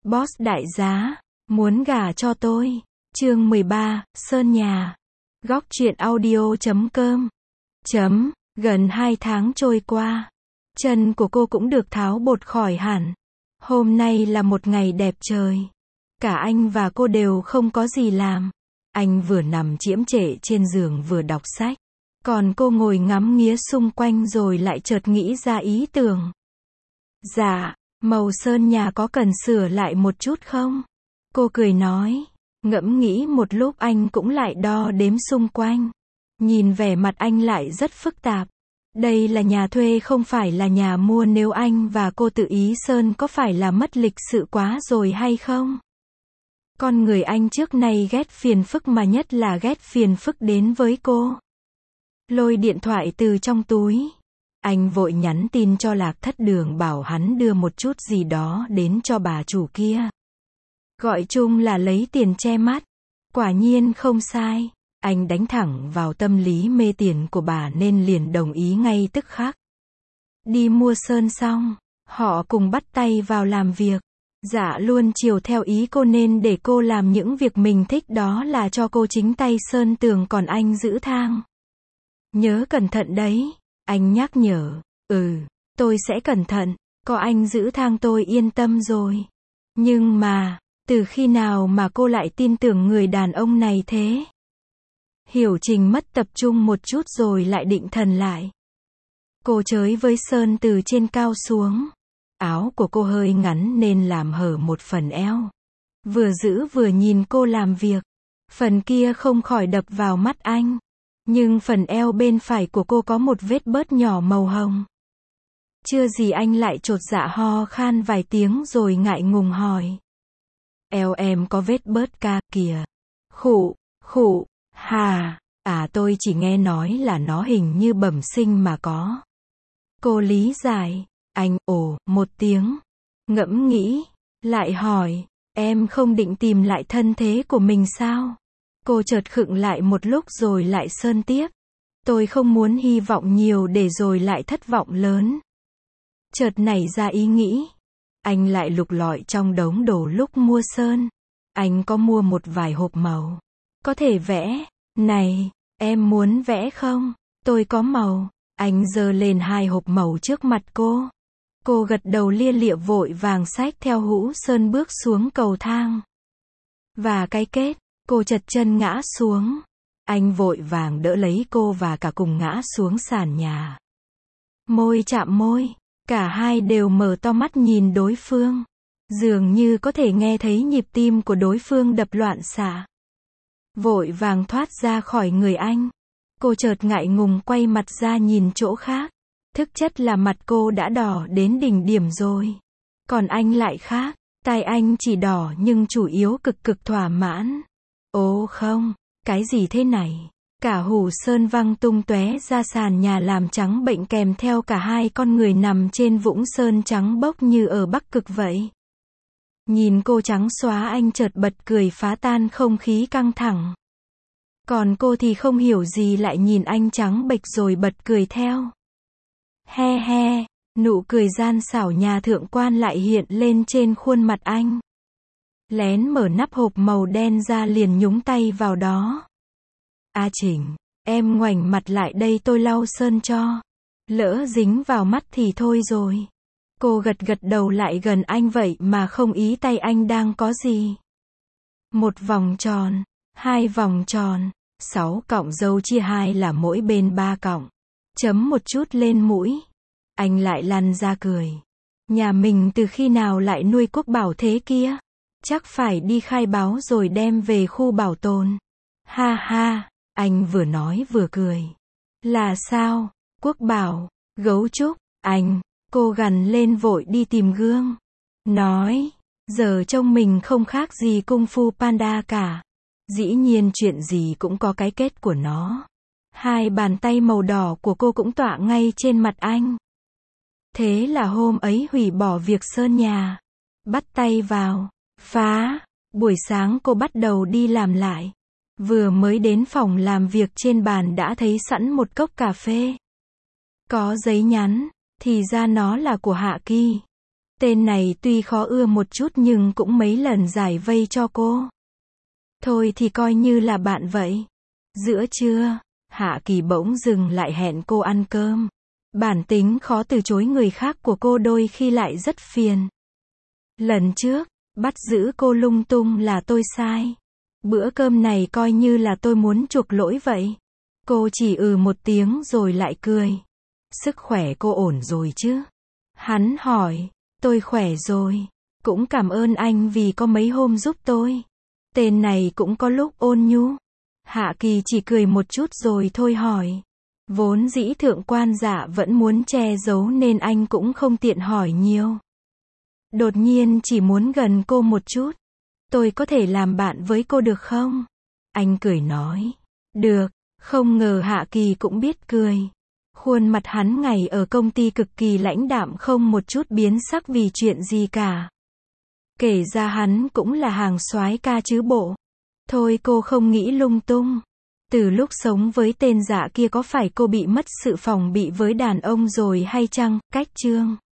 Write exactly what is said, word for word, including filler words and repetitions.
Boss đại giá, muốn gả cho tôi. Chương mười ba, Sơn nhà. Góc truyện audio chấm com. Chấm, gần hai tháng trôi qua. Chân của cô cũng được tháo bột khỏi hẳn. Hôm nay là một ngày đẹp trời. Cả anh và cô đều không có gì làm. Anh vừa nằm chiễm trệ trên giường vừa đọc sách. Còn cô ngồi ngắm nghía xung quanh rồi lại chợt nghĩ ra ý tưởng. Dạ, màu sơn nhà có cần sửa lại một chút không? Cô cười nói. Ngẫm nghĩ một lúc anh cũng lại đo đếm xung quanh. Nhìn vẻ mặt anh lại rất phức tạp. Đây là nhà thuê không phải là nhà mua, nếu anh và cô tự ý sơn có phải là mất lịch sự quá rồi hay không? Con người anh trước nay ghét phiền phức, mà nhất là ghét phiền phức đến với cô. Lôi điện thoại từ trong túi. Anh vội nhắn tin cho Lạc Thất Đường bảo hắn đưa một chút gì đó đến cho bà chủ kia. Gọi chung là lấy tiền che mắt. Quả nhiên không sai. Anh đánh thẳng vào tâm lý mê tiền của bà nên liền đồng ý ngay tức khắc. Đi mua sơn xong, họ cùng bắt tay vào làm việc. Dạ luôn chiều theo ý cô nên để cô làm những việc mình thích, đó là cho cô chính tay sơn tường còn anh giữ thang. Nhớ cẩn thận đấy, anh nhắc nhở. Ừ, tôi sẽ cẩn thận, có anh giữ thang tôi yên tâm rồi. Nhưng mà, từ khi nào mà cô lại tin tưởng người đàn ông này thế? Hiểu Trình mất tập trung một chút rồi lại định thần lại. Cô chới với sơn từ trên cao xuống. Áo của cô hơi ngắn nên làm hở một phần eo. Vừa giữ vừa nhìn cô làm việc. Phần kia không khỏi đập vào mắt anh. Nhưng phần eo bên phải của cô có một vết bớt nhỏ màu hồng. Chưa gì anh lại chột dạ ho khan vài tiếng rồi ngại ngùng hỏi. Eo em có vết bớt ca kìa. Khụ, khụ, hà, à tôi chỉ nghe nói là nó hình như bẩm sinh mà có. Cô lý giải. Anh ồ một tiếng. Ngẫm nghĩ. Lại hỏi. Em không định tìm lại thân thế của mình sao? Cô chợt khựng lại một lúc rồi lại sơn tiếp. Tôi không muốn hy vọng nhiều để rồi lại thất vọng lớn. Chợt nảy ra ý nghĩ. Anh lại lục lọi trong đống đồ lúc mua sơn. Anh có mua một vài hộp màu. Có thể vẽ. Này, em muốn vẽ không? Tôi có màu. Anh giơ lên hai hộp màu trước mặt cô. Cô gật đầu lia lịa vội vàng xách theo hũ sơn bước xuống cầu thang. Và cái kết, cô chật chân ngã xuống. Anh vội vàng đỡ lấy cô và cả cùng ngã xuống sàn nhà. Môi chạm môi, cả hai đều mở to mắt nhìn đối phương. Dường như có thể nghe thấy nhịp tim của đối phương đập loạn xạ. Vội vàng thoát ra khỏi người anh. Cô chợt ngại ngùng quay mặt ra nhìn chỗ khác. Thực chất là mặt cô đã đỏ đến đỉnh điểm rồi. Còn anh lại khác, tai anh chỉ đỏ nhưng chủ yếu cực cực thỏa mãn. Ồ không, cái gì thế này? Cả hủ sơn văng tung tóe ra sàn nhà làm trắng bệnh, kèm theo cả hai con người nằm trên vũng sơn trắng bốc như ở Bắc Cực vậy. Nhìn cô trắng xóa, anh chợt bật cười phá tan không khí căng thẳng. Còn cô thì không hiểu gì lại nhìn anh trắng bệch rồi bật cười theo. He he, nụ cười gian xảo nhà thượng quan lại hiện lên trên khuôn mặt anh. Lén mở nắp hộp màu đen ra liền nhúng tay vào đó. A Trình, em ngoảnh mặt lại đây tôi lau sơn cho. Lỡ dính vào mắt thì thôi rồi. Cô gật gật đầu lại gần anh vậy mà không ý tay anh đang có gì. Một vòng tròn, hai vòng tròn, sáu cọng râu chia hai là mỗi bên ba cọng. Chấm một chút lên mũi. Anh lại lăn ra cười. Nhà mình từ khi nào lại nuôi quốc bảo thế kia? Chắc phải đi khai báo rồi đem về khu bảo tồn. Ha ha, anh vừa nói vừa cười. Là sao? Quốc bảo, gấu trúc, anh, cô gằn lên vội đi tìm gương. Nói, giờ trông mình không khác gì Kung Fu Panda cả. Dĩ nhiên chuyện gì cũng có cái kết của nó. Hai bàn tay màu đỏ của cô cũng tọa ngay trên mặt anh. Thế là hôm ấy hủy bỏ việc sơn nhà. Bắt tay vào. Phá. Buổi sáng cô bắt đầu đi làm lại. Vừa mới đến phòng làm việc, trên bàn đã thấy sẵn một cốc cà phê. Có giấy nhắn. Thì ra nó là của Hạ Kỳ. Tên này tuy khó ưa một chút nhưng cũng mấy lần giải vây cho cô. Thôi thì coi như là bạn vậy. Giữa trưa, Hạ Kỳ bỗng dừng lại hẹn cô ăn cơm. Bản tính khó từ chối người khác của cô đôi khi lại rất phiền. Lần trước, bắt giữ cô lung tung là tôi sai. Bữa cơm này coi như là tôi muốn chuộc lỗi vậy. Cô chỉ ừ một tiếng rồi lại cười. Sức khỏe cô ổn rồi chứ? Hắn hỏi. Tôi khỏe rồi. Cũng cảm ơn anh vì có mấy hôm giúp tôi. Tên này cũng có lúc ôn nhu. Hạ Kỳ chỉ cười một chút rồi thôi hỏi. Vốn dĩ thượng quan Dạ vẫn muốn che giấu nên anh cũng không tiện hỏi nhiều. Đột nhiên chỉ muốn gần cô một chút. Tôi có thể làm bạn với cô được không? Anh cười nói. Được. Không ngờ Hạ Kỳ cũng biết cười. Khuôn mặt hắn ngày ở công ty cực kỳ lãnh đạm, không một chút biến sắc vì chuyện gì cả. Kể ra hắn cũng là hàng soái ca chứ bộ. Thôi cô không nghĩ lung tung. Từ lúc sống với tên Dạ kia có phải cô bị mất sự phòng bị với đàn ông rồi hay chăng? Cách chương